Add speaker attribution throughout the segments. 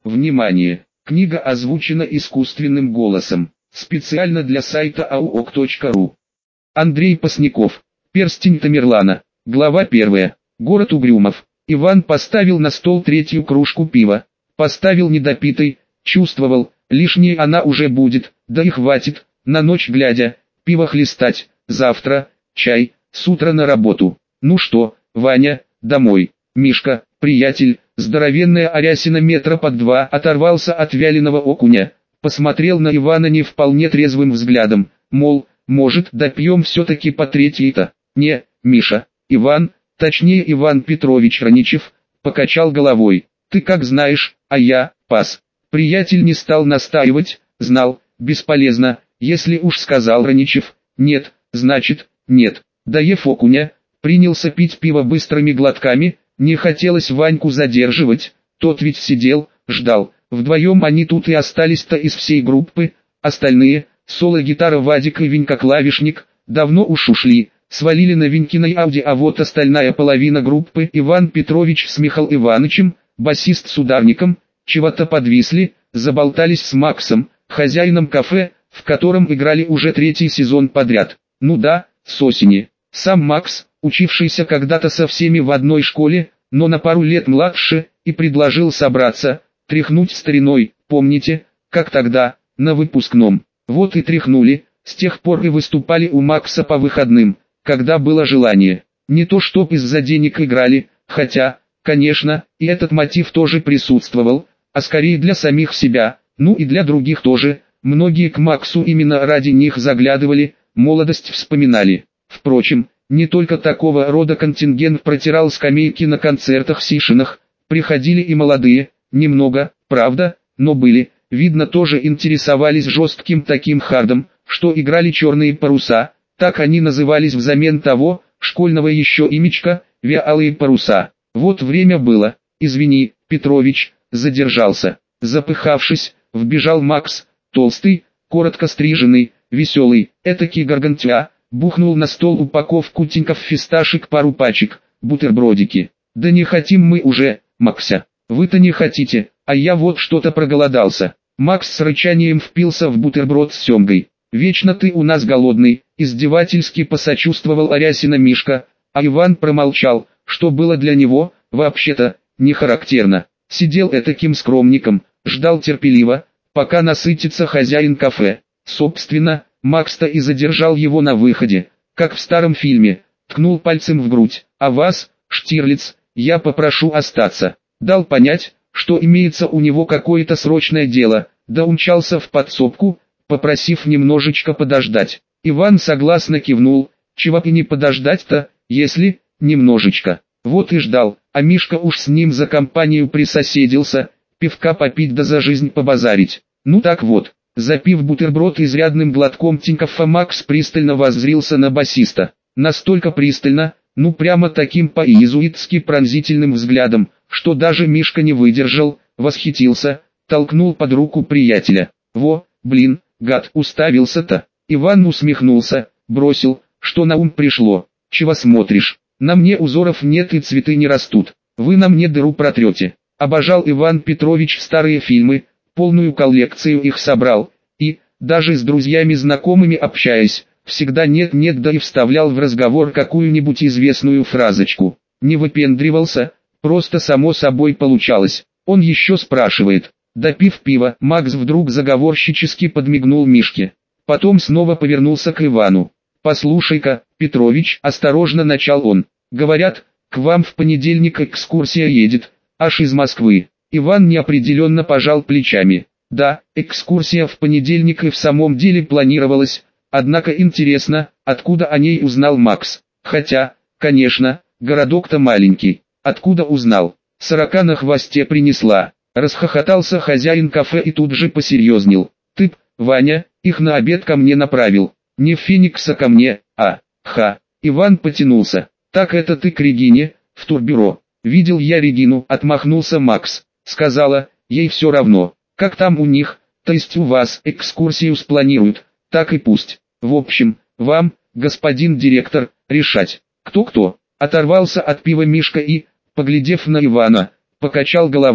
Speaker 1: Внимание! Книга озвучена искусственным голосом. Специально для сайта auok.ru. Андрей Посняков. Перстень Тамерлана. Глава 1. Город Угрюмов. Иван поставил на стол третью кружку пива. Поставил недопитой, чувствовал, лишней она уже будет, да и хватит, на ночь глядя, пиво хлестать, завтра, чай, с утра на работу. Ну что, Ваня, домой. Мишка, приятель, здоровенная арясина метра под 2, оторвался от вяленого окуня, посмотрел на Ивана не вполне трезвым взглядом, мол, может, допьем все-таки по третьей-то. Не, Миша, Иван, точнее Иван Петрович Раничев, покачал головой. Ты как знаешь, а я, пас. Приятель не стал настаивать, знал, бесполезно, если уж сказал Раничев, нет, значит, нет. Доев окуня, принялся пить пиво быстрыми глотками, не хотелось Ваньку задерживать, тот ведь сидел, ждал. Вдвоем они тут и остались-то из всей группы, остальные, соло-гитара Вадик и Венька-клавишник, давно уж ушли, свалили на Венькиной Ауди, а вот остальная половина группы, Иван Петрович с Михаил Иванычем, басист с ударником, чего-то подвисли, заболтались с Максом, хозяином кафе, в котором играли уже третий сезон подряд. Ну да, с осени. Сам Макс, учившийся когда-то со всеми в одной школе, но на пару лет младше, и предложил собраться, тряхнуть стариной, помните, как тогда, на выпускном. Вот и тряхнули, с тех пор и выступали у Макса по выходным, когда было желание. Не то чтоб из-за денег играли, хотя, конечно, и этот мотив тоже присутствовал, а скорее для самих себя, ну и для других тоже. Многие к Максу именно ради них заглядывали, молодость вспоминали. Впрочем, не только такого рода контингент протирал скамейки на концертах-сишинах, приходили и молодые, немного, правда, но были, видно тоже интересовались жестким таким хардом, что играли черные паруса, так они назывались взамен того, школьного еще имечка, вялые паруса. Вот время было, извини, Петрович, задержался, запыхавшись, вбежал Макс, толстый, коротко стриженный, веселый, этакий гаргантюа, бухнул на стол упаковку тиньков фисташек, пару пачек, бутербродики. Да не хотим мы уже, Макся, вы-то не хотите, а я вот что-то проголодался. Макс с рычанием впился в бутерброд с семгой. Вечно ты у нас голодный, издевательски посочувствовал Арясина Мишка, а Иван промолчал, что было для него, вообще-то, не характерно. Сидел этаким скромником, ждал терпеливо, пока насытится хозяин кафе. Собственно, Макс-то и задержал его на выходе, как в старом фильме, ткнул пальцем в грудь. А вас, Штирлиц, я попрошу остаться. Дал понять, что имеется у него какое-то срочное дело, да умчался в подсобку, попросив немножечко подождать. Иван согласно кивнул, чего и не подождать-то, если, немножечко. Вот и ждал, а Мишка уж с ним за компанию присоседился, пивка попить да за жизнь побазарить. Ну так вот, запив бутерброд изрядным глотком тинькоффа, Макс пристально воззрился на басиста. Настолько пристально, ну прямо таким по-иезуитски пронзительным взглядом, что даже Мишка не выдержал, восхитился, толкнул под руку приятеля. Во, блин, гад, уставился-то. Иван усмехнулся, бросил, что на ум пришло. Чего смотришь? На мне узоров нет и цветы не растут. Вы на мне дыру протрете. Обожал Иван Петрович старые фильмы, полную коллекцию их собрал, и, даже с друзьями-знакомыми общаясь, всегда нет-нет, да и вставлял в разговор какую-нибудь известную фразочку. Не выпендривался, просто само собой получалось. Он еще спрашивает. Допив пива, Макс вдруг заговорщически подмигнул Мишке. Потом снова повернулся к Ивану. «Послушай-ка, Петрович», — осторожно начал он, — «говорят, к вам в понедельник экскурсия едет, аж из Москвы». Иван неопределенно пожал плечами. Да, экскурсия в понедельник и в самом деле планировалась, однако интересно, откуда о ней узнал Макс. Хотя, конечно, городок-то маленький, откуда узнал? Сорока на хвосте принесла. Расхохотался хозяин кафе и тут же посерьезнел. Ты, Ваня, их на обед ко мне направил. Не в Феникса ко мне, а, Иван потянулся. Так это ты к Регине, в турбюро. Видел я Регину, отмахнулся Макс. Сказала, ей все равно, как там у них, то есть у вас экскурсию спланируют, так и пусть. В общем, вам, господин директор, решать. Кто-кто? Оторвался от пива Мишка и, поглядев на Ивана, покачал головой,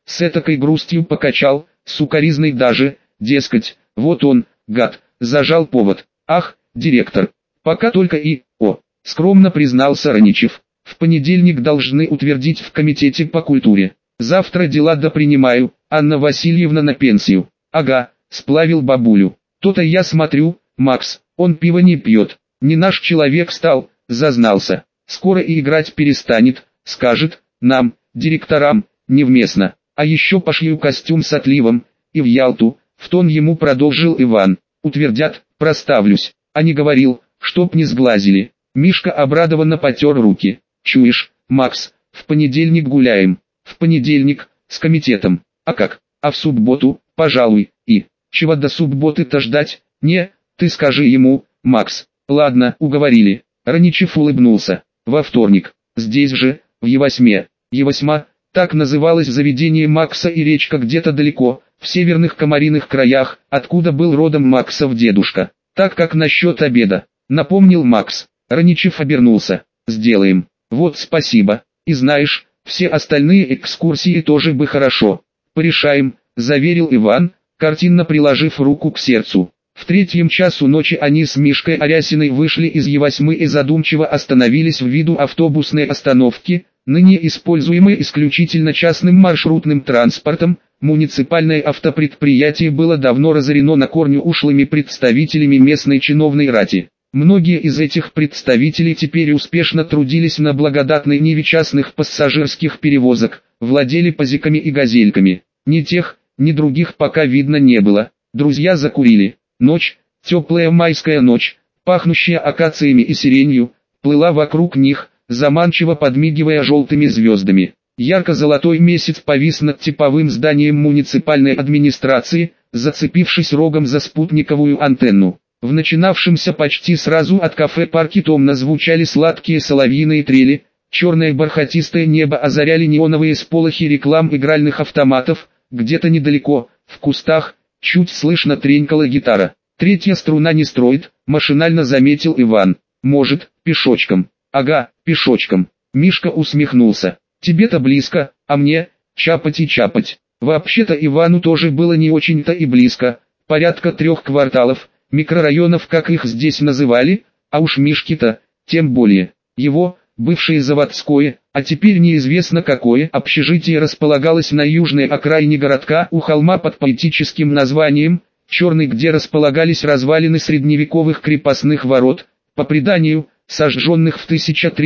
Speaker 1: с этакой грустью покачал, сукоризной даже, дескать, вот он, гад, зажал повод. Ах, директор, пока только скромно признался Раничев. В понедельник должны утвердить в комитете по культуре. Завтра дела допринимаю, Анна Васильевна на пенсию. Ага, сплавил бабулю. То-то я смотрю, Макс, он пиво не пьет. Не наш человек стал, зазнался. Скоро и играть перестанет, скажет, нам, директорам, невместно. А еще пошлю костюм с отливом, и в Ялту, в тон ему продолжил Иван. Утвердят, проставлюсь. А не говорил, чтоб не сглазили. Мишка обрадованно потер руки. Чуешь, Макс, в понедельник гуляем. В понедельник, с комитетом. А как? А в субботу, пожалуй, и... Чего до субботы-то ждать? Не, ты скажи ему, Макс. Ладно, уговорили. Раничев улыбнулся. Во вторник. Здесь же, в Е8. Е8, так называлось заведение Макса и речка где-то далеко, в северных комариных краях, откуда был родом Максов дедушка. Так как насчет обеда, напомнил Макс. Раничев обернулся. Сделаем. Вот спасибо. И знаешь, все остальные экскурсии тоже бы хорошо. Порешаем, заверил Иван, картинно приложив руку к сердцу. В 3 часу ночи они с Мишкой Арясиной вышли из Е8 и задумчиво остановились в виду автобусной остановки, ныне используемой исключительно частным маршрутным транспортом. Муниципальное автопредприятие было давно разорено на корню ушлыми представителями местной чиновной рати. Многие из этих представителей теперь успешно трудились на благодатной ниве частных пассажирских перевозок, владели пазиками и газельками. Ни тех, ни других пока видно не было. Друзья закурили. Ночь, теплая майская ночь, пахнущая акациями и сиренью, плыла вокруг них, заманчиво подмигивая желтыми звездами. Ярко-золотой месяц повис над типовым зданием муниципальной администрации, зацепившись рогом за спутниковую антенну. В начинавшемся почти сразу от кафе парке томно звучали сладкие соловьиные трели, черное бархатистое небо озаряли неоновые сполохи реклам игральных автоматов, где-то недалеко, в кустах, чуть слышно тренькала гитара. Третья струна не строит, машинально заметил Иван. Может, пешочком. Ага, пешочком. Мишка усмехнулся. Тебе-то близко, а мне, чапать и чапать. Вообще-то Ивану тоже было не очень-то и близко, порядка 3 кварталов, микрорайонов, как их здесь называли, а уж Мишке-то, тем более. Его, бывшее заводское, а теперь неизвестно какое общежитие располагалось на южной окраине городка у холма под поэтическим названием «Черный», где располагались развалины средневековых крепостных ворот, по преданию, сожженных в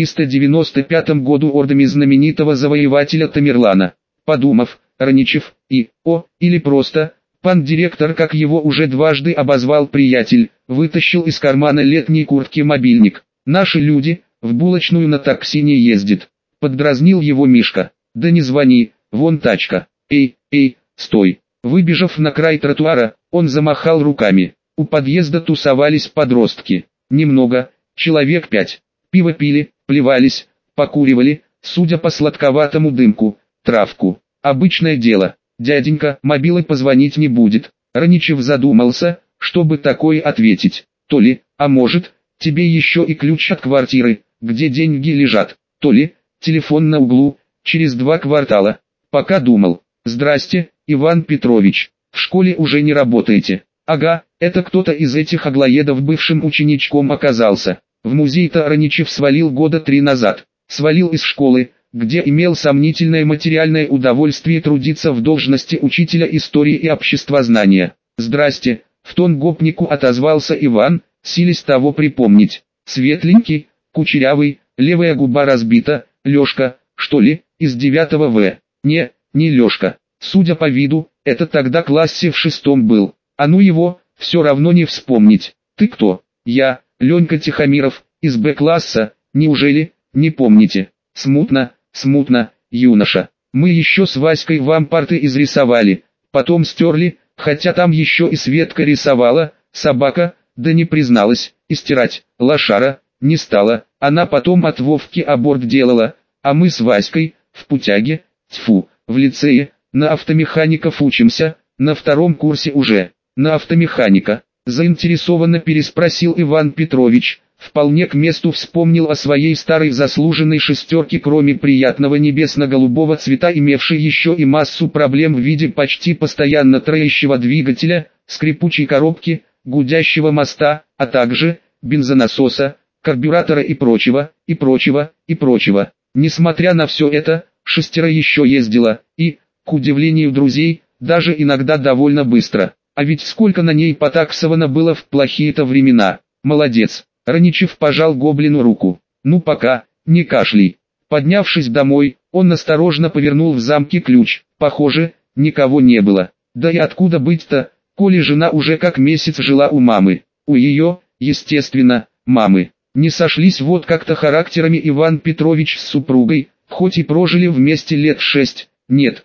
Speaker 1: 1395 году ордами знаменитого завоевателя Тамерлана. Подумав, Раничев, или просто, пан директор, как его уже дважды обозвал приятель, вытащил из кармана летней куртки мобильник. «Наши люди, в булочную на такси не ездит», — поддразнил его Мишка. «Да не звони, вон тачка. Эй, стой». Выбежав на край тротуара, он замахал руками. У подъезда тусовались подростки. Немного, человек 5. Пиво пили, плевались, покуривали, судя по сладковатому дымку, травку. Обычное дело. «Дяденька, мобилой позвонить не будет». Раничев задумался, чтобы такое ответить. То ли, а может, тебе еще и ключ от квартиры, где деньги лежат. То ли, телефон на углу, через 2 квартала. Пока думал. «Здрасте, Иван Петрович, в школе уже не работаете?» «Ага, это кто-то из этих аглоедов бывшим ученичком оказался. В музей-то Раничев свалил года 3 назад. Свалил из школы, где имел сомнительное материальное удовольствие трудиться в должности учителя истории и обществознания». «Здрасте», — в тон гопнику отозвался Иван, силясь того припомнить. «Светленький, кучерявый, левая губа разбита, Лёшка, что ли, из 9 В?» Не Лёшка. Судя по виду, это тогда классе в 6 был. А ну его, все равно не вспомнить. «Ты кто?» «Я, Ленька Тихомиров, из Б-класса, неужели, не помните?» «Смутно, юноша. Мы еще с Васькой вам парты изрисовали, потом стерли, хотя там еще и Светка рисовала, собака, да не призналась, и стирать, лошара, не стала, она потом от Вовки аборт делала, а мы с Васькой, в путяге, в лицее, на автомехаников учимся, на 2 курсе уже». «На автомеханика?» — заинтересованно переспросил Иван Петрович, вполне к месту вспомнил о своей старой заслуженной шестерке, кроме приятного небесно-голубого цвета, имевшей еще и массу проблем в виде почти постоянно троящего двигателя, скрипучей коробки, гудящего моста, а также бензонасоса, карбюратора и прочего, и прочего, и прочего. Несмотря на все это, шестеро еще ездила, и, к удивлению друзей, даже иногда довольно быстро. А ведь сколько на ней потаксовано было в плохие-то времена. Молодец. Раничев пожал гоблину руку. Ну пока, не кашляй. Поднявшись домой, он осторожно повернул в замке ключ. Похоже, никого не было. Да и откуда быть-то, коли жена уже как месяц жила у мамы. У ее, естественно, мамы. Не сошлись вот как-то характерами Иван Петрович с супругой, хоть и прожили вместе лет 6, нет,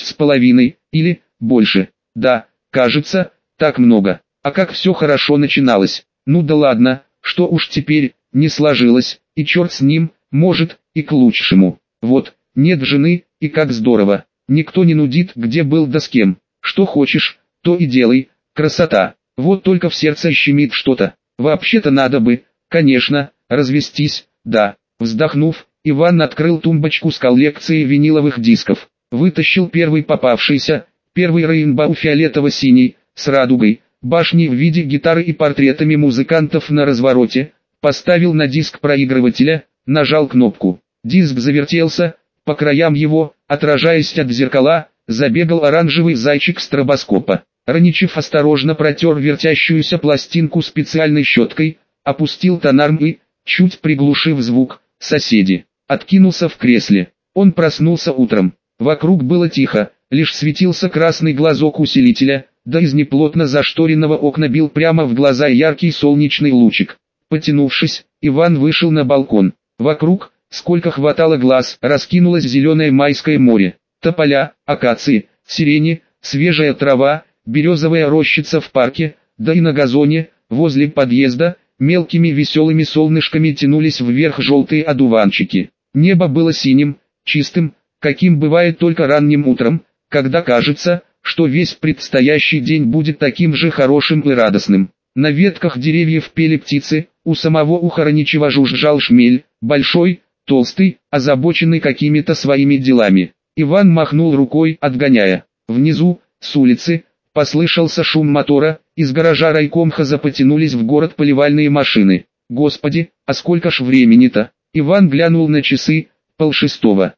Speaker 1: 5,5, или больше. Да, кажется, так много. А как все хорошо начиналось. Ну да ладно, что уж теперь, не сложилось, и черт с ним, может, и к лучшему. Вот, нет жены, и как здорово. Никто не нудит, где был да с кем. Что хочешь, то и делай, красота. Вот только в сердце щемит что-то. Вообще-то надо бы, конечно, развестись, да. Вздохнув, Иван открыл тумбочку с коллекцией виниловых дисков. Вытащил первый попавшийся, первый Рейнбоу фиолетово-синий, с радугой, башней в виде гитары и портретами музыкантов на развороте, поставил на диск проигрывателя, нажал кнопку. Диск завертелся, по краям его, отражаясь от зеркала, забегал оранжевый зайчик стробоскопа. Раничев осторожно протер вертящуюся пластинку специальной щеткой, опустил тонарм и, чуть приглушив звук, соседи. Откинулся в кресле. Он проснулся утром. Вокруг было тихо, лишь светился красный глазок усилителя, да из неплотно зашторенного окна бил прямо в глаза яркий солнечный лучик. Потянувшись, Иван вышел на балкон. Вокруг, сколько хватало глаз, раскинулось зеленое майское море. Тополя, акации, сирени, свежая трава, березовая рощица в парке, да и на газоне, возле подъезда, мелкими веселыми солнышками тянулись вверх желтые одуванчики. Небо было синим, чистым, каким бывает только ранним утром, когда кажется, что весь предстоящий день будет таким же хорошим и радостным. На ветках деревьев пели птицы, у самого уха Раничева жужжал шмель, большой, толстый, озабоченный какими-то своими делами. Иван махнул рукой, отгоняя. Внизу, с улицы, послышался шум мотора, из гаража райкомхоза потянулись в город поливальные машины. Господи, а сколько ж времени-то? Иван глянул на часы, 5:30.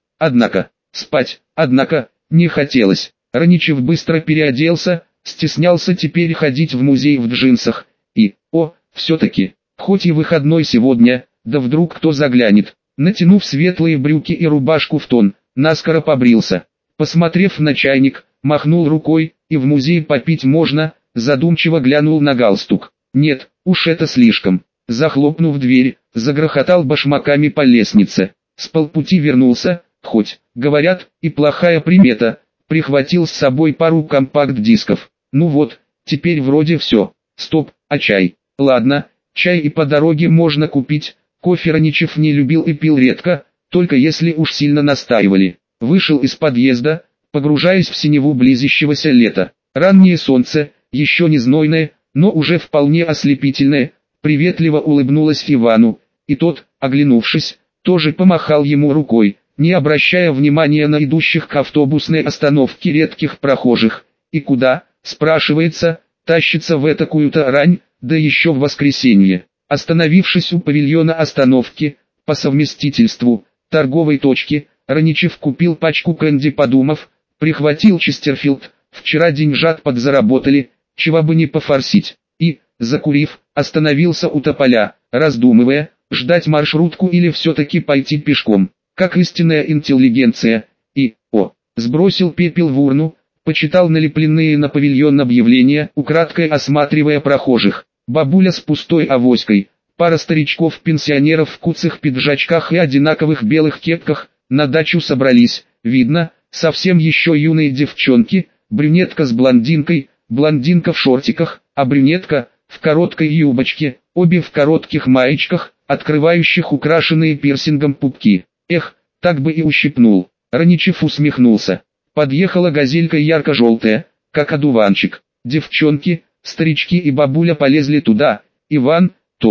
Speaker 1: Однако, не хотелось. Раничев быстро переоделся, стеснялся теперь ходить в музей в джинсах. И, все-таки, хоть и выходной сегодня, да вдруг кто заглянет. Натянув светлые брюки и рубашку в тон, наскоро побрился. Посмотрев на чайник, махнул рукой, и в музей попить можно, задумчиво глянул на галстук. Нет, уж это слишком. Захлопнув дверь, загрохотал башмаками по лестнице. С полпути вернулся, хоть, говорят, и плохая примета, прихватил с собой пару компакт-дисков. Ну вот, теперь вроде все. Стоп, а чай? Ладно, чай и по дороге можно купить. Кофе Раничев не любил и пил редко, только если уж сильно настаивали. Вышел из подъезда, погружаясь в синеву близящегося лета. Раннее солнце, еще не знойное, но уже вполне ослепительное, приветливо улыбнулось Ивану, и тот, оглянувшись, тоже помахал ему рукой, не обращая внимания на идущих к автобусной остановке редких прохожих. И куда, спрашивается, тащится в этакую-то рань, да еще в воскресенье. Остановившись у павильона остановки, по совместительству, торговой точки, Раничев купил пачку кэнди, подумав, прихватил Честерфилд, вчера деньжат подзаработали, чего бы не пофорсить, и, закурив, остановился у тополя, раздумывая, ждать маршрутку или все-таки пойти пешком, как истинная интеллигенция, и, сбросил пепел в урну, почитал налепленные на павильон объявления, украдкой осматривая прохожих. Бабуля с пустой авоськой, пара старичков-пенсионеров в куцых пиджачках и одинаковых белых кепках, на дачу собрались, видно, совсем еще юные девчонки, брюнетка с блондинкой, блондинка в шортиках, а брюнетка, в короткой юбочке, обе в коротких маечках, открывающих украшенные пирсингом пупки. Эх, так бы и ущипнул. Раничев усмехнулся. Подъехала газелька ярко-желтая, как одуванчик. Девчонки, старички и бабуля полезли туда, Иван тоже.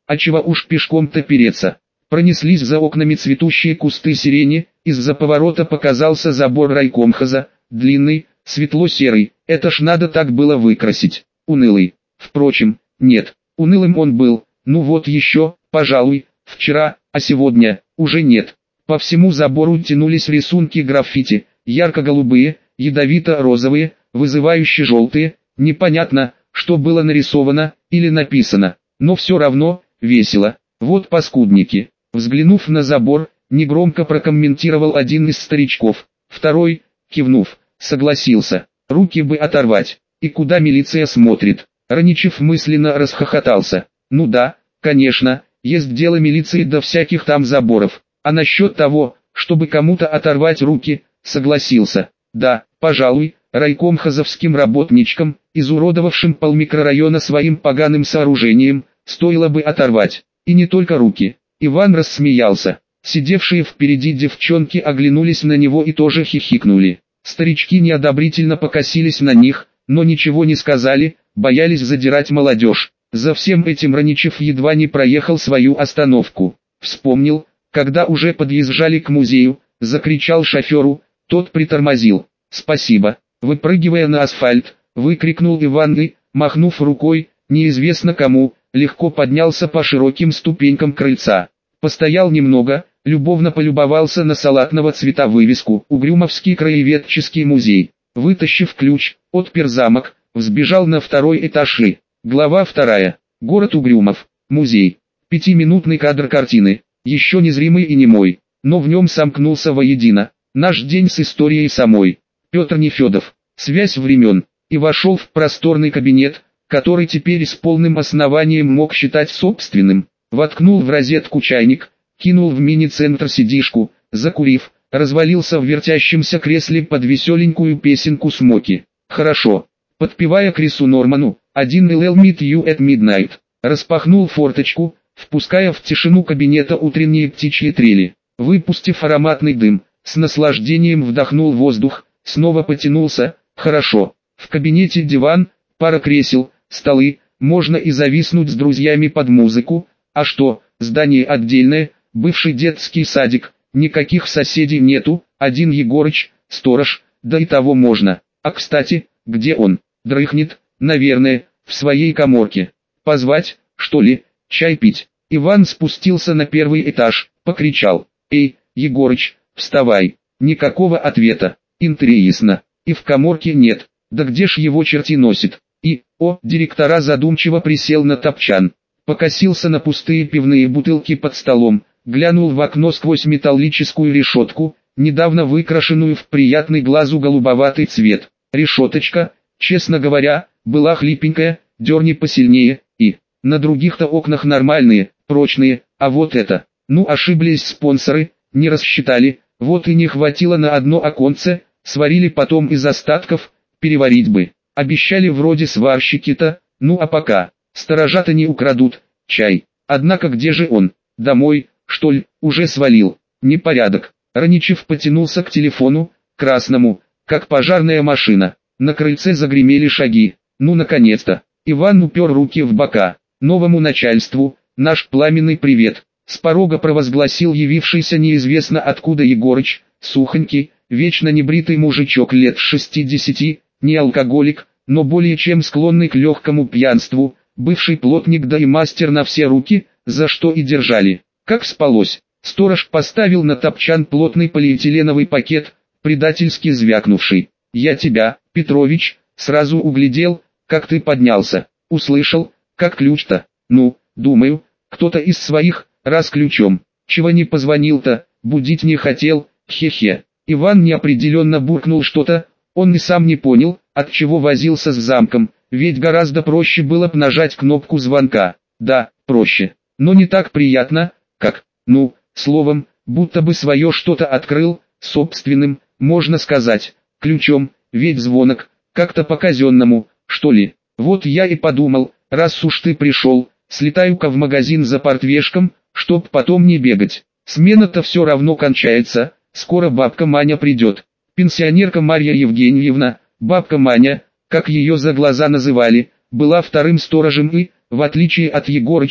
Speaker 1: а чего уж пешком-то переться. Пронеслись за окнами цветущие кусты сирени, из-за поворота показался забор райкомхоза, длинный, светло-серый, это ж надо так было выкрасить, унылый. Впрочем, нет, унылым он был, ну вот еще, пожалуй, вчера, а сегодня, уже нет. По всему забору тянулись рисунки граффити, ярко-голубые, ядовито-розовые, вызывающе желтые, непонятно, что было нарисовано или написано, но все равно, весело. Вот паскудники. Взглянув на забор, негромко прокомментировал один из старичков, второй, кивнув, согласился, руки бы оторвать, и куда милиция смотрит. Раничев мысленно расхохотался, ну да, конечно, есть дело милиции до всяких там заборов, а насчет того, чтобы кому-то оторвать руки, согласился, да, пожалуй, райкомхозовским работничкам, изуродовавшим полмикрорайона своим поганым сооружением, стоило бы оторвать, и не только руки. Иван рассмеялся. Сидевшие впереди девчонки оглянулись на него и тоже хихикнули. Старички неодобрительно покосились на них, но ничего не сказали, боялись задирать молодежь. За всем этим Раничев едва не проехал свою остановку. Вспомнил, когда уже подъезжали к музею, закричал шоферу, тот притормозил. «Спасибо», выпрыгивая на асфальт, выкрикнул Иван и, махнув рукой, неизвестно кому, легко поднялся по широким ступенькам крыльца. Постоял немного, любовно полюбовался на салатного цвета вывеску «Угрюмовский краеведческий музей». Вытащив ключ, отпер замок, взбежал на второй этаж и... Глава 2. Город Угрюмов. Музей. 5-минутный кадр картины. Еще незримый и немой, но в нем сомкнулся воедино. Наш день с историей самой. Петр Нефедов. Связь времен. И вошел в просторный кабинет, который теперь с полным основанием мог считать собственным. Воткнул в розетку чайник, кинул в мини-центр сидишку, закурив, развалился в вертящемся кресле под веселенькую песенку Смоки. Хорошо. Подпевая Крису Норману, «Один LL Meet You at Midnight», распахнул форточку, впуская в тишину кабинета утренние птичьи трели. Выпустив ароматный дым, с наслаждением вдохнул воздух, снова потянулся. Хорошо. В кабинете диван, пара кресел, столы, можно и зависнуть с друзьями под музыку. А что, здание отдельное, бывший детский садик, никаких соседей нету, один Егорыч, сторож, да и того можно. А кстати, где он? Дрыхнет, наверное, в своей каморке. Позвать, что ли, чай пить? Иван спустился на первый этаж, покричал: «Эй, Егорыч, вставай!» Никакого ответа. Интересно, и в каморке нет, да где ж его черти носит? Директора задумчиво присел на топчан, покосился на пустые пивные бутылки под столом, глянул в окно сквозь металлическую решетку, недавно выкрашенную в приятный глазу голубоватый цвет. Решеточка, честно говоря, была хлипенькая, дерни посильнее, и на других-то окнах нормальные, прочные, а вот это, ошиблись спонсоры, не рассчитали, вот и не хватило на одно оконце, сварили потом из остатков, переварить бы. Обещали вроде сварщики-то, а пока, сторожа-то не украдут, чай. Однако где же он? Домой, что ли, уже свалил? Непорядок. Раничев потянулся к телефону, красному, как пожарная машина. На крыльце загремели шаги. Наконец-то. Иван упер руки в бока. Новому начальству, наш пламенный привет. С порога провозгласил явившийся неизвестно откуда Егорыч, сухонький, вечно небритый мужичок лет 60, не алкоголик, но более чем склонный к легкому пьянству, бывший плотник да и мастер на все руки, за что и держали. Как спалось, сторож поставил на топчан плотный полиэтиленовый пакет, предательски звякнувший. «Я тебя, Петрович, сразу углядел, как ты поднялся, услышал, как ключ-то, думаю, кто-то из своих, раз ключом, чего не позвонил-то, будить не хотел, хе-хе». Иван неопределенно буркнул что-то, он и сам не понял, от чего возился с замком, ведь гораздо проще было б нажать кнопку звонка. Да, проще, но не так приятно, как, словом, будто бы свое что-то открыл, собственным, можно сказать, ключом, ведь звонок, как-то по-казенному, что ли. Вот я и подумал, раз уж ты пришел, слетаю-ка в магазин за портвешком, чтоб потом не бегать. Смена-то все равно кончается, скоро бабка Маня придет. Пенсионерка Марья Евгеньевна, бабка Маня, как ее за глаза называли, была вторым сторожем и, в отличие от Егорыча,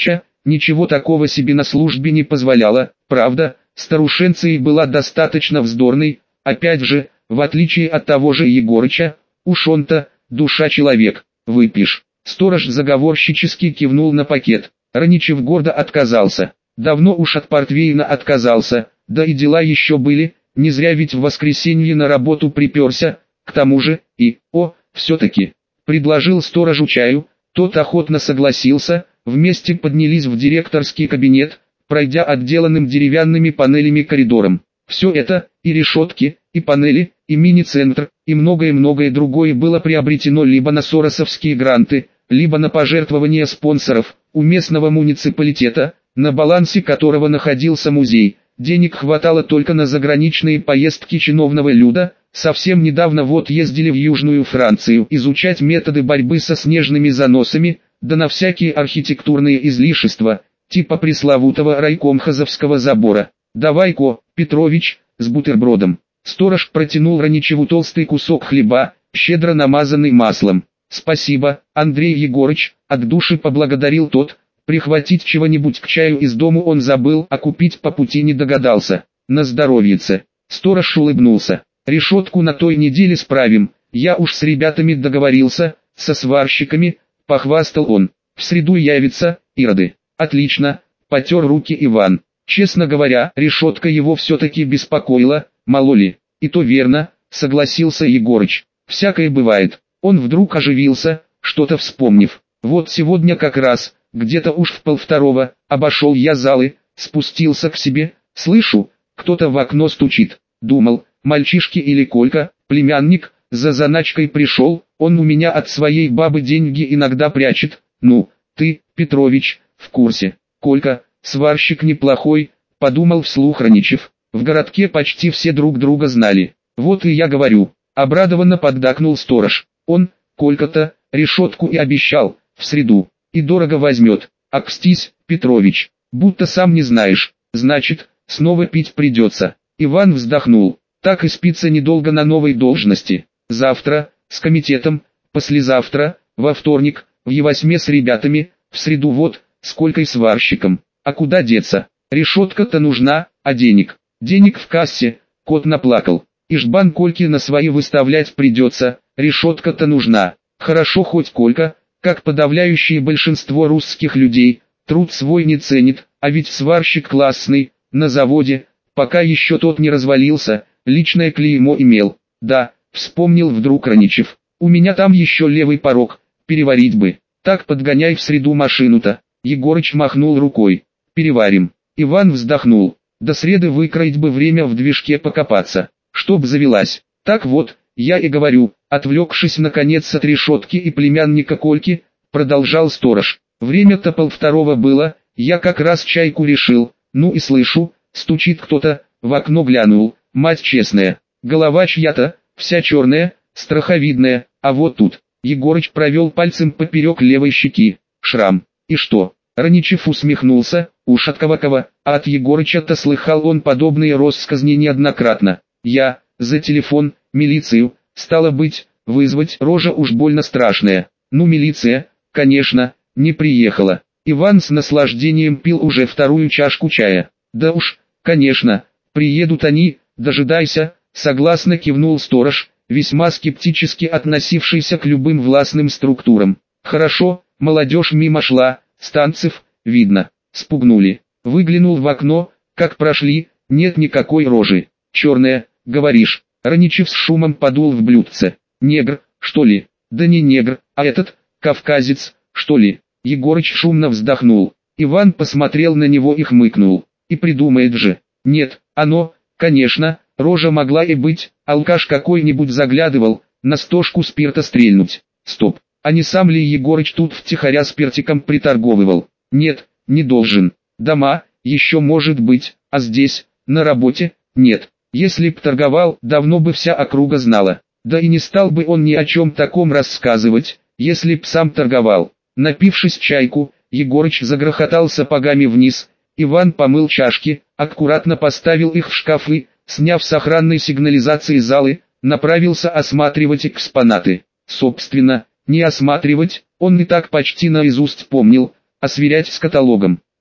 Speaker 1: ничего такого себе на службе не позволяла, правда, старушенция и была достаточно вздорной, опять же, в отличие от того же Егорыча, уж он-то, душа человек, выпьешь. Сторож заговорщически кивнул на пакет. Раничев гордо отказался. Давно уж от портвейна отказался, да и дела еще были, не зря ведь в воскресенье на работу приперся, к тому же, все-таки, предложил сторожу чаю, тот охотно согласился, вместе поднялись в директорский кабинет, пройдя отделанным деревянными панелями коридором. Все это, и решетки, и панели, и мини-центр, и многое-многое другое было приобретено либо на соросовские гранты, либо на пожертвования спонсоров, у местного муниципалитета, на балансе которого находился музей. Денег хватало только на заграничные поездки чиновного люда, совсем недавно вот ездили в Южную Францию изучать методы борьбы со снежными заносами, да на всякие архитектурные излишества, типа пресловутого райкомхозовского забора. «Давай-ка, Петрович, с бутербродом». Сторож протянул Раничеву толстый кусок хлеба, щедро намазанный маслом. «Спасибо, Андрей Егорыч», от души поблагодарил тот. Прихватить чего-нибудь к чаю из дому он забыл, а купить по пути не догадался. «На здоровьице». Сторож улыбнулся. «Решетку на той неделе справим, я уж с ребятами договорился, со сварщиками», похвастал он. «В среду явится, ироды». «Отлично», потер руки Иван. Честно говоря, решетка его все-таки беспокоила, мало ли. «И то верно», согласился Егорыч. «Всякое бывает». Он вдруг оживился, что-то вспомнив. «Вот сегодня как раз, где-то уж в 1:30, обошел я залы, спустился к себе, слышу, кто-то в окно стучит. Думал, мальчишки или Колька, племянник, за заначкой пришел, он у меня от своей бабы деньги иногда прячет. Ну, ты, Петрович, в курсе. Колька, сварщик неплохой», подумал вслух Раничев. В городке почти все друг друга знали. «Вот и я говорю», обрадованно поддакнул сторож. «Он, Колька-то, решетку и обещал, в среду, и дорого возьмет. Акстись, Петрович, будто сам не знаешь, значит, снова пить придется». Иван вздохнул. Так и спится недолго на новой должности. Завтра, с комитетом, послезавтра, во вторник, в Е8 с ребятами, в среду вот, с Колькой сварщиком. А куда деться? Решетка-то нужна, а денег? Денег в кассе, кот наплакал. И жбан Кольки на свои выставлять придется, решетка-то нужна. Хорошо хоть Колька, как подавляющее большинство русских людей, труд свой не ценит, а ведь сварщик классный, на заводе, пока еще тот не развалился, личное клеймо имел. Да, вспомнил вдруг Раничев, у меня там еще левый порог, переварить бы. Так подгоняй в среду машину-то. Егорыч махнул рукой. «Переварим». Иван вздохнул. До среды выкроить бы время в движке покопаться, чтоб завелась. Так вот, я и говорю, отвлекшись наконец от решетки и племянника Кольки, продолжал сторож. Время-то 1:30 было, я как раз чайку решил, ну и слышу, стучит кто-то, в окно глянул, мать честная, голова чья-то, вся черная, страховидная, а вот тут, Егорыч провел пальцем поперек левой щеки, шрам. И что? Раничев усмехнулся, уж от кого-кого, а от Егорыча-то слыхал он подобные россказни неоднократно. «Я, за телефон, милицию, стало быть, вызвать, рожа уж больно страшная». Ну милиция, конечно, не приехала. Иван с наслаждением пил уже вторую чашку чая. «Да уж, конечно, приедут они, дожидайся», согласно кивнул сторож, весьма скептически относившийся к любым властным структурам. «Хорошо, молодежь мимо шла, станцев, видно, спугнули». Выглянул в окно, как прошли, нет никакой рожи. «Черная, говоришь?» Раничев с шумом подул в блюдце. «Негр, что ли?» «Да не негр, а этот, кавказец, что ли?» Егорыч шумно вздохнул. Иван посмотрел на него и хмыкнул. «И придумает же». «Нет, оно, конечно, рожа могла и быть, алкаш какой-нибудь заглядывал, на стошку спирта стрельнуть». «Стоп, а не сам ли Егорыч тут втихаря спиртиком приторговывал?» «Нет, не должен. Дома, еще может быть, а здесь, на работе, нет. Если б торговал, давно бы вся округа знала. Да и не стал бы он ни о чем таком рассказывать, если б сам торговал». Напившись чайку, Егорыч загрохотал сапогами вниз. Иван помыл чашки, аккуратно поставил их в шкаф и, сняв с охранной сигнализации залы, направился осматривать экспонаты. Собственно, не осматривать, он и так почти наизусть помнил, а сверять с каталогом.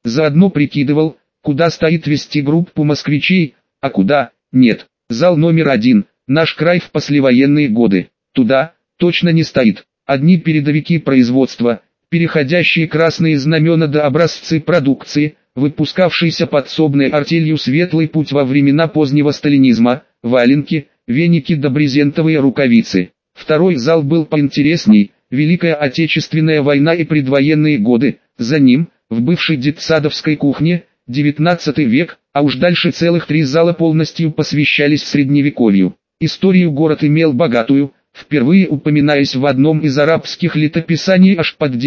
Speaker 1: Заодно прикидывал, куда стоит вести группу москвичей, а куда нет. Зал номер 1, наш край в послевоенные годы. Туда точно не стоит. Одни передовики производства, переходящие красные знамена до образцы продукции, выпускавшиеся подсобной артелью «Светлый путь» во времена позднего сталинизма, валенки, веники да брезентовые рукавицы. Второй зал был поинтересней, Великая Отечественная война и предвоенные годы, за ним, в бывшей детсадовской кухне, 19 век, а уж дальше целых 3 зала полностью посвящались средневековью. Историю город имел богатую, впервые упоминаясь в одном из арабских летописаний аж под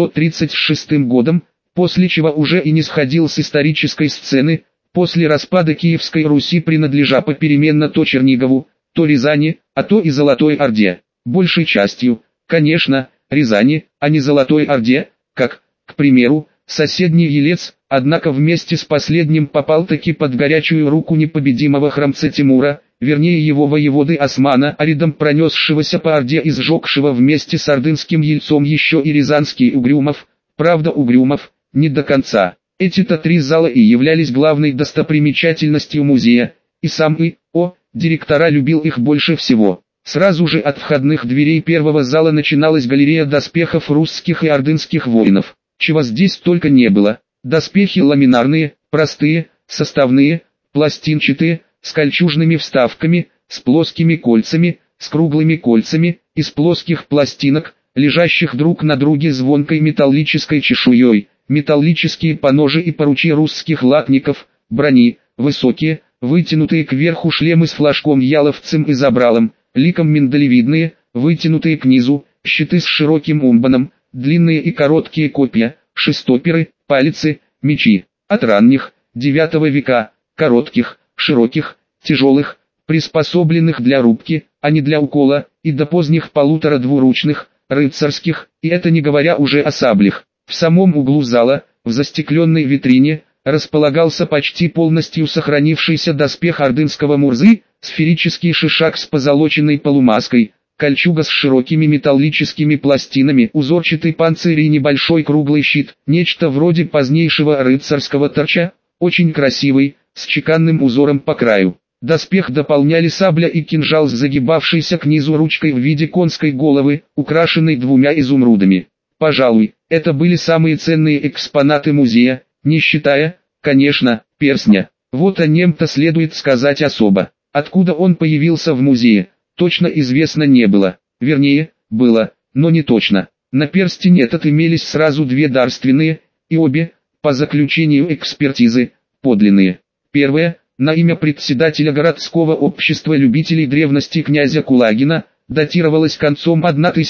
Speaker 1: 936 годом, после чего уже и не сходил с исторической сцены, после распада Киевской Руси принадлежа попеременно то Чернигову, то Рязани, а то и Золотой Орде. Большей частью, конечно, Рязани, а не Золотой Орде, как, к примеру, соседний Елец, однако вместе с последним попал-таки под горячую руку непобедимого храмца Тимура, вернее его воеводы Османа, аридом пронесшегося по Орде и сжегшего вместе с ордынским Ельцом еще и рязанский Угрюмов, правда Угрюмов, не до конца. Эти-то 3 зала и являлись главной достопримечательностью музея, и сам директора любил их больше всего. Сразу же от входных дверей первого зала начиналась галерея доспехов русских и ордынских воинов. Чего здесь только не было. Доспехи ламинарные, простые, составные, пластинчатые, с кольчужными вставками, с плоскими кольцами, с круглыми кольцами, из плоских пластинок, лежащих друг на друге звонкой металлической чешуей, металлические поножи и поручи русских латников, брони, высокие, вытянутые кверху шлемы с флажком яловцем и забралом, ликом миндалевидные, вытянутые к низу, щиты с широким умбаном, длинные и короткие копья, шестоперы, палицы, мечи. От ранних, 9 века, коротких, широких, тяжелых, приспособленных для рубки, а не для укола, и до поздних полутора-двуручных, рыцарских, и это не говоря уже о саблях. В самом углу зала, в застекленной витрине, располагался почти полностью сохранившийся доспех ордынского Мурзы, сферический шишак с позолоченной полумаской, кольчуга с широкими металлическими пластинами, узорчатый панцирь и небольшой круглый щит, нечто вроде позднейшего рыцарского торча, очень красивый, с чеканным узором по краю. Доспех дополняли сабля и кинжал с загибавшейся к низу ручкой в виде конской головы, украшенной 2 изумрудами. Пожалуй, это были самые ценные экспонаты музея, не считая, конечно, перстня. Вот о нем-то следует сказать особо. Откуда он появился в музее, точно известно не было. Вернее, было, но не точно. На перстень этот имелись сразу 2 дарственные, и обе, по заключению экспертизы, подлинные. Первая, на имя председателя городского общества любителей древности князя Кулагина, датировалась концом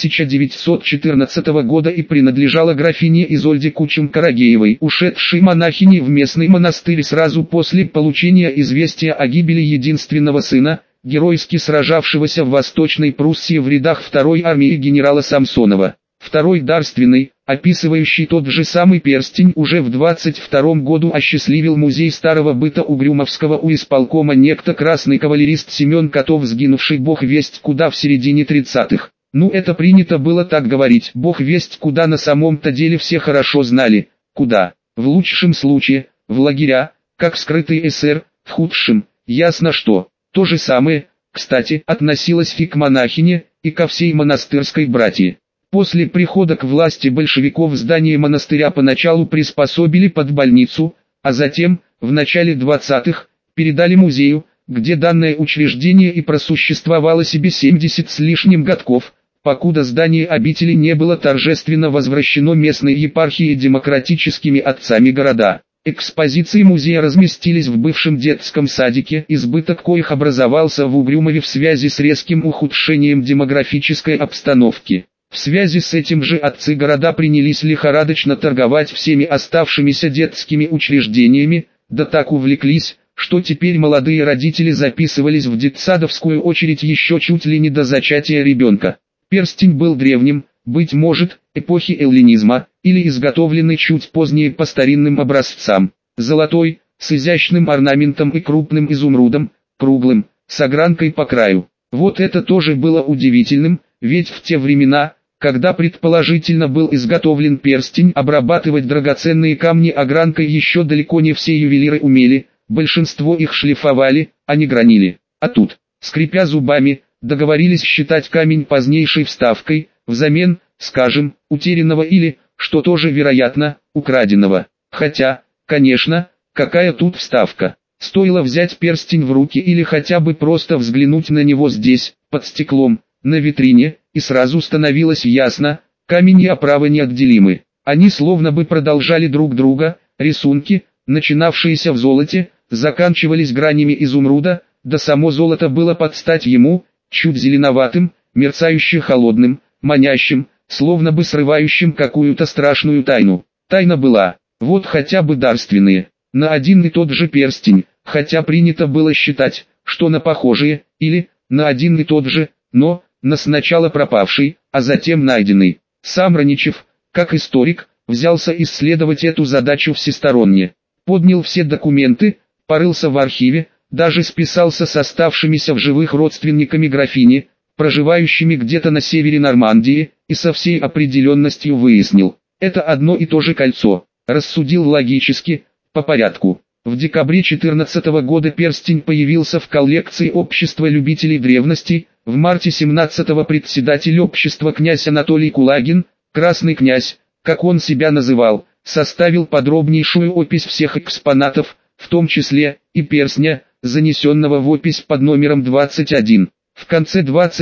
Speaker 1: 1914 года и принадлежала графине Изольде Кучум-Карагеевой, ушедшей монахине в местный монастырь сразу после получения известия о гибели единственного сына, геройски сражавшегося в Восточной Пруссии в рядах 2-й армии генерала Самсонова. Второй дарственный, описывающий тот же самый перстень, уже в 22 году осчастливил музей старого быта Угрюмовского уисполкома некто красный кавалерист Семен Котов, сгинувший бог весть куда в середине 30-х. Ну это принято было так говорить, бог весть куда, на самом-то деле все хорошо знали, куда. В лучшем случае, в лагеря, как скрытый эсер, в худшем, ясно что. То же самое, кстати, относилось и к монахине, и ко всей монастырской братье. После прихода к власти большевиков здание монастыря поначалу приспособили под больницу, а затем, в начале 20-х, передали музею, где данное учреждение и просуществовало себе 70 с лишним годков, покуда здание обители не было торжественно возвращено местной епархии демократическими отцами города. Экспозиции музея разместились в бывшем детском садике, избыток коих образовался в Угрюмове в связи с резким ухудшением демографической обстановки. В связи с этим же отцы города принялись лихорадочно торговать всеми оставшимися детскими учреждениями, да так увлеклись, что теперь молодые родители записывались в детсадовскую очередь еще чуть ли не до зачатия ребенка. Перстень был древним, быть может, эпохи эллинизма, или изготовленный чуть позднее по старинным образцам. Золотой, с изящным орнаментом и крупным изумрудом, круглым, с огранкой по краю. Вот это тоже было удивительным, ведь в те времена, Когда предположительно был изготовлен перстень, обрабатывать драгоценные камни огранкой еще далеко не все ювелиры умели, большинство их шлифовали, а не гранили. А тут, скрипя зубами, договорились считать камень позднейшей вставкой, взамен, скажем, утерянного или, что тоже вероятно, украденного. Хотя, конечно, какая тут вставка? Стоило взять перстень в руки или хотя бы просто взглянуть на него здесь, под стеклом, на витрине, и сразу становилось ясно, камень и оправа неотделимы. Они словно бы продолжали друг друга, рисунки, начинавшиеся в золоте, заканчивались гранями изумруда, да само золото было под стать ему, чуть зеленоватым, мерцающе холодным, манящим, словно бы срывающим какую-то страшную тайну. Тайна была, вот хотя бы дарственные, на один и тот же перстень, хотя принято было считать, что на похожие, или, на один и тот же, но, на сначала пропавший, а затем найденный. Сам Раничев, как историк, взялся исследовать эту задачу всесторонне. Поднял все документы, порылся в архиве, даже списался с оставшимися в живых родственниками графини, проживающими где-то на севере Нормандии, и со всей определенностью выяснил, это одно и то же кольцо. Рассудил логически, по порядку. В декабре 2014 года перстень появился в коллекции Общества любителей древностей, в марте 17-го председатель общества князь Анатолий Кулагин, Красный князь, как он себя называл, составил подробнейшую опись всех экспонатов, в том числе и перстня, занесенного в опись под номером 21. В конце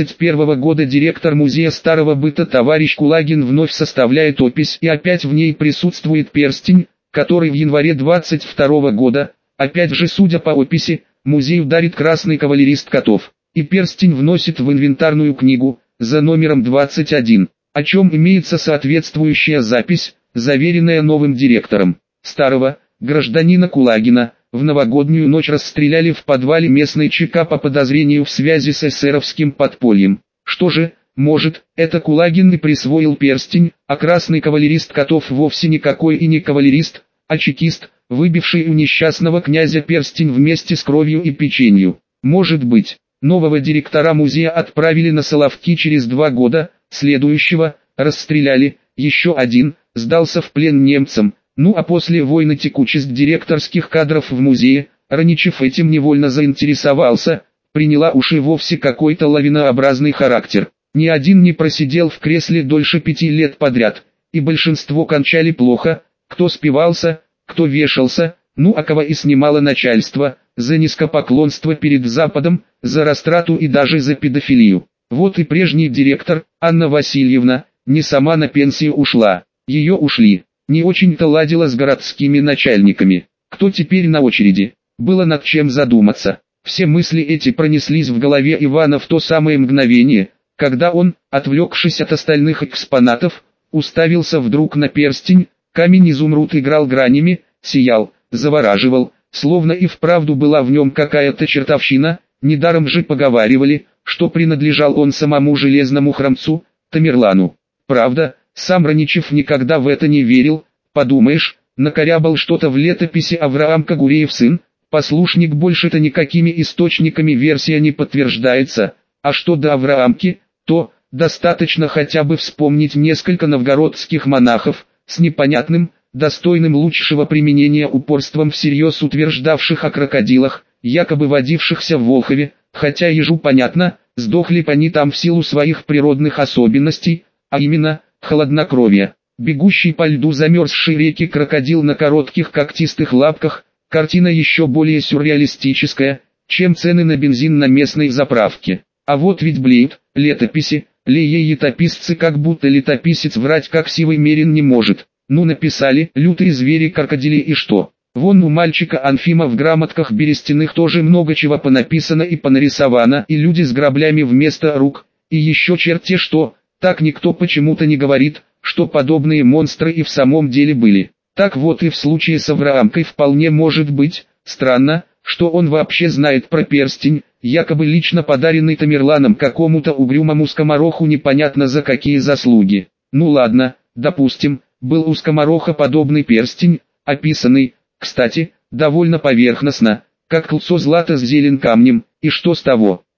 Speaker 1: 21 года директор музея старого быта товарищ Кулагин вновь составляет опись, и опять в ней присутствует перстень, который в январе 22 года, опять же судя по описи, музею дарит красный кавалерист Котов, и перстень вносит в инвентарную книгу, за номером 21, о чем имеется соответствующая запись, заверенная новым директором. Старого, гражданина Кулагина, в новогоднюю ночь расстреляли в подвале местной ЧК по подозрению в связи с эсеровским подпольем. Что же, может, это Кулагин и присвоил перстень, а красный кавалерист Котов вовсе никакой и не кавалерист, а чекист, выбивший у несчастного князя перстень вместе с кровью и печенью. Может быть, нового директора музея отправили на Соловки через 2 года, следующего, расстреляли, еще один, сдался в плен немцам. Ну а после войны текучесть директорских кадров в музее, Раничев этим невольно заинтересовался, приняла уж и вовсе какой-то лавинообразный характер. Ни один не просидел в кресле дольше 5 лет подряд, и большинство кончали плохо, кто спивался, кто вешался, ну а кого и снимало начальство, за низкопоклонство перед Западом, за растрату и даже за педофилию. Вот и прежний директор, Анна Васильевна, не сама на пенсию ушла, ее ушли. Не очень-то ладила с городскими начальниками. Кто теперь на очереди? Было над чем задуматься. Все мысли эти пронеслись в голове Ивана в то самое мгновение, когда он, отвлекшись от остальных экспонатов, уставился вдруг на перстень, камень изумруд играл гранями, сиял, завораживал, словно и вправду была в нем какая-то чертовщина, недаром же поговаривали, что принадлежал он самому железному храмцу, Тамерлану. Правда, сам Раничев никогда в это не верил, подумаешь, накорябал что-то в летописи Авраам Кагуреев сын, послушник больше-то никакими источниками версия не подтверждается, а что до Авраамки, то, достаточно хотя бы вспомнить несколько новгородских монахов, с непонятным, достойным лучшего применения упорством всерьез утверждавших о крокодилах, якобы водившихся в Волхове, хотя ежу понятно, сдохли б они там в силу своих природных особенностей, а именно, холоднокровие. Бегущий по льду замерзшей реки крокодил на коротких когтистых лапках, картина еще более сюрреалистическая, чем цены на бензин на местной заправке. А вот ведь блеют, летописи, летописцы, как будто летописец врать как сивый мерин не может. Ну написали, лютые звери крокодили и что? Вон у мальчика Анфима в грамотках берестяных тоже много чего понаписано и понарисовано, и люди с граблями вместо рук, и еще черти что. Так никто почему-то не говорит, что подобные монстры и в самом деле были. Так вот и в случае с Авраамкой вполне может быть. Странно, что он вообще знает про перстень, якобы лично подаренный Тамерланом какому-то угрюмому скомороху непонятно за какие заслуги. Ну ладно, допустим, был у скомороха подобный перстень, описанный, кстати, довольно поверхностно, как кольцо злата с зелен камнем, и что с того?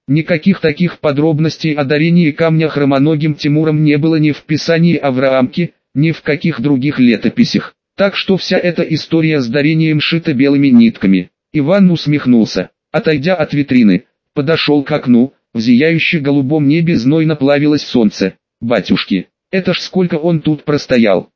Speaker 1: Никаких таких подробностей о дарении камня хромоногим Тимуром не было ни в писании Авраамки, ни в каких других летописях. Так что вся эта история с дарением шита белыми нитками. Иван усмехнулся. Отойдя от витрины, подошел к окну, в зияющем голубом небе знойно плавилось солнце. Батюшки, это ж сколько он тут простоял.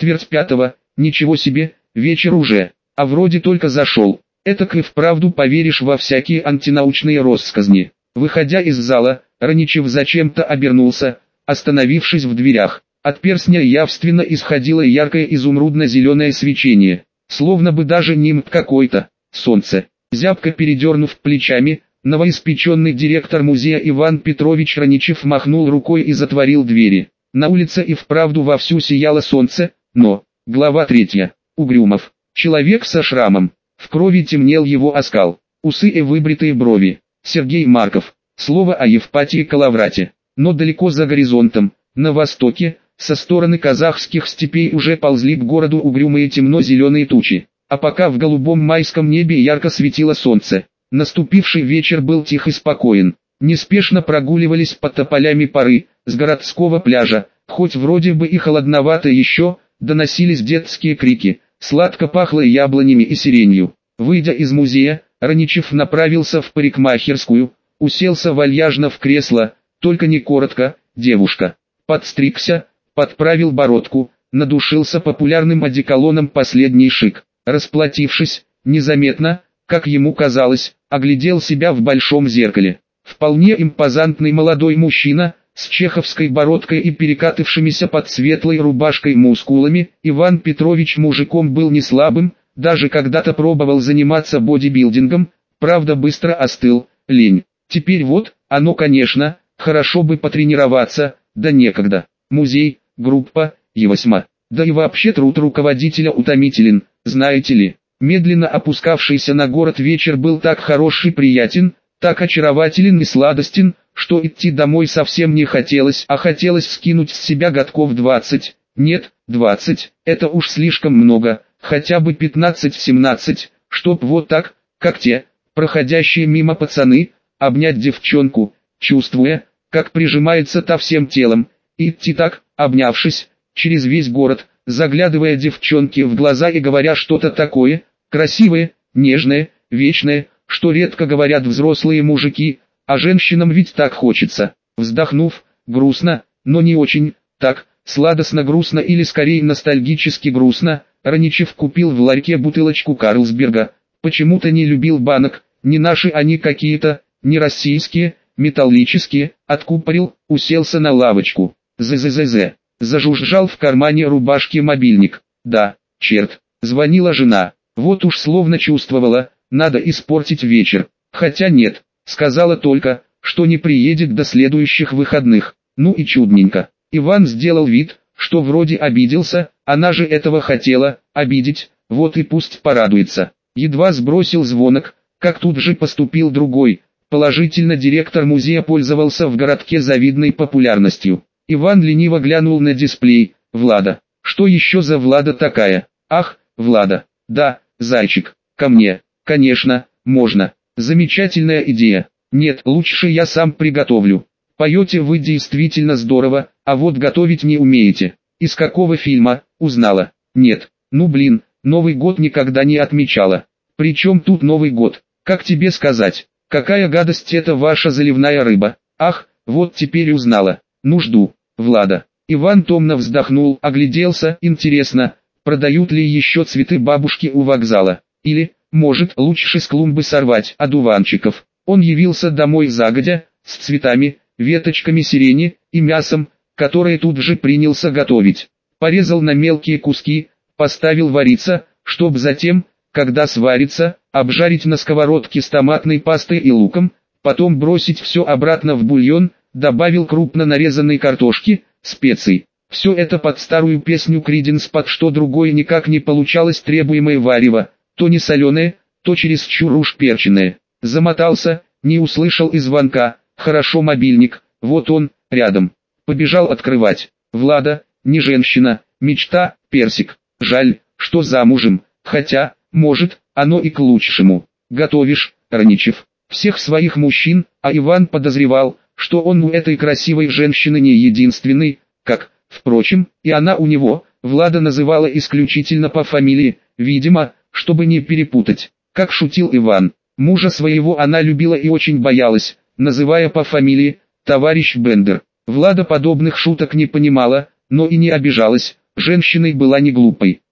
Speaker 1: 4:45, ничего себе, вечер уже, а вроде только зашел. Этак и вправду поверишь во всякие антинаучные россказни. Выходя из зала, Раничев зачем-то обернулся, остановившись в дверях. От перстня явственно исходило яркое изумрудно-зеленое свечение, словно бы даже нимб какой-то. Солнце. Зябко передернув плечами, новоиспеченный директор музея Иван Петрович Раничев махнул рукой и затворил двери. На улице и вправду вовсю сияло солнце, но... Глава 3. Угрюмов. Человек со шрамом. В крови темнел его оскал. Усы и выбритые брови. Сергей Марков. Слово о Евпатии Калаврате. Но далеко за горизонтом, на востоке, со стороны казахских степей уже ползли к городу угрюмые темно-зеленые тучи. А пока в голубом майском небе ярко светило солнце, наступивший вечер был тих и спокоен. Неспешно прогуливались под тополями пары, с городского пляжа, хоть вроде бы и холодновато еще, доносились детские крики, сладко пахло яблонями и сиренью. Выйдя из музея, Раничев направился в парикмахерскую, уселся вальяжно в кресло, только не коротко, девушка. Подстригся, подправил бородку, надушился популярным одеколоном «Последний шик». Расплатившись, незаметно, как ему казалось, оглядел себя в большом зеркале. Вполне импозантный молодой мужчина, с чеховской бородкой и перекатывшимися под светлой рубашкой мускулами. Иван Петрович мужиком был не слабым, даже когда-то пробовал заниматься бодибилдингом, правда быстро остыл, лень. Теперь вот, оно конечно, хорошо бы потренироваться, да некогда. Музей, группа, Е8. Да и вообще труд руководителя утомителен, знаете ли. Медленно опускавшийся на город вечер был так хорош и приятен, так очарователен и сладостен, что идти домой совсем не хотелось, а хотелось скинуть с себя годков 20. Нет, 20, это уж слишком много, хотя бы 15-17, чтоб вот так, как те, проходящие мимо пацаны, обнять девчонку, чувствуя, как прижимается та всем телом, и идти так, обнявшись, через весь город, заглядывая девчонке в глаза и говоря что-то такое, красивое, нежное, вечное, что редко говорят взрослые мужики, а женщинам ведь так хочется. Вздохнув, грустно, но не очень, так, сладостно грустно или скорее ностальгически грустно, Раничев купил в ларьке бутылочку Карлсберга, почему-то не любил банок, не наши они какие-то, не российские, металлические, откупорил, уселся на лавочку. ЗЗЗ. Зажужжал в кармане рубашки мобильник. Да, черт, звонила жена. Вот уж словно чувствовала, надо испортить вечер. Хотя нет, сказала только, что не приедет до следующих выходных. Ну и чудненько. Иван сделал вид, что вроде обиделся, она же этого хотела, обидеть, вот и пусть порадуется. Едва сбросил звонок, как тут же поступил другой. Положительно, директор музея пользовался в городке завидной популярностью. Иван лениво глянул на дисплей. Влада. Что еще за Влада такая? Ах, Влада. Да, зайчик, ко мне. Конечно, можно. Замечательная идея. Нет, лучше я сам приготовлю. Поете вы действительно здорово, а вот готовить не умеете. Из какого фильма, узнала? Нет. Ну блин, Новый год никогда не отмечала. Причем тут Новый год? Как тебе сказать? Какая гадость это ваша заливная рыба? Ах, вот теперь узнала. Ну жду. Влада. Иван томно вздохнул, огляделся, интересно, продают ли еще цветы бабушки у вокзала, или, может, лучше с клумбы сорвать одуванчиков. Он явился домой загодя, с цветами, веточками сирени и мясом, которое тут же принялся готовить. Порезал на мелкие куски, поставил вариться, чтоб затем, когда сварится, обжарить на сковородке с томатной пастой и луком, потом бросить все обратно в бульон, добавил крупно нарезанной картошки, специй. Все это под старую песню Creedence, под что другое никак не получалось требуемое варево, то не соленое, то чересчур уж перченое. Замотался, не услышал и звонка, хорошо мобильник, вот он, рядом. Побежал открывать. Влада, не женщина, мечта, персик. Жаль, что замужем, хотя, может, оно и к лучшему. Готовишь, Раничев? всех своих мужчин, а Иван подозревал, что он у этой красивой женщины не единственный, как, впрочем, и она у него. Влада называла исключительно по фамилии, видимо, чтобы не перепутать. Как шутил Иван, мужа своего она любила и очень боялась, называя по фамилии «товарищ Бендер». Влада подобных шуток не понимала, но и не обижалась, женщиной была не глупой.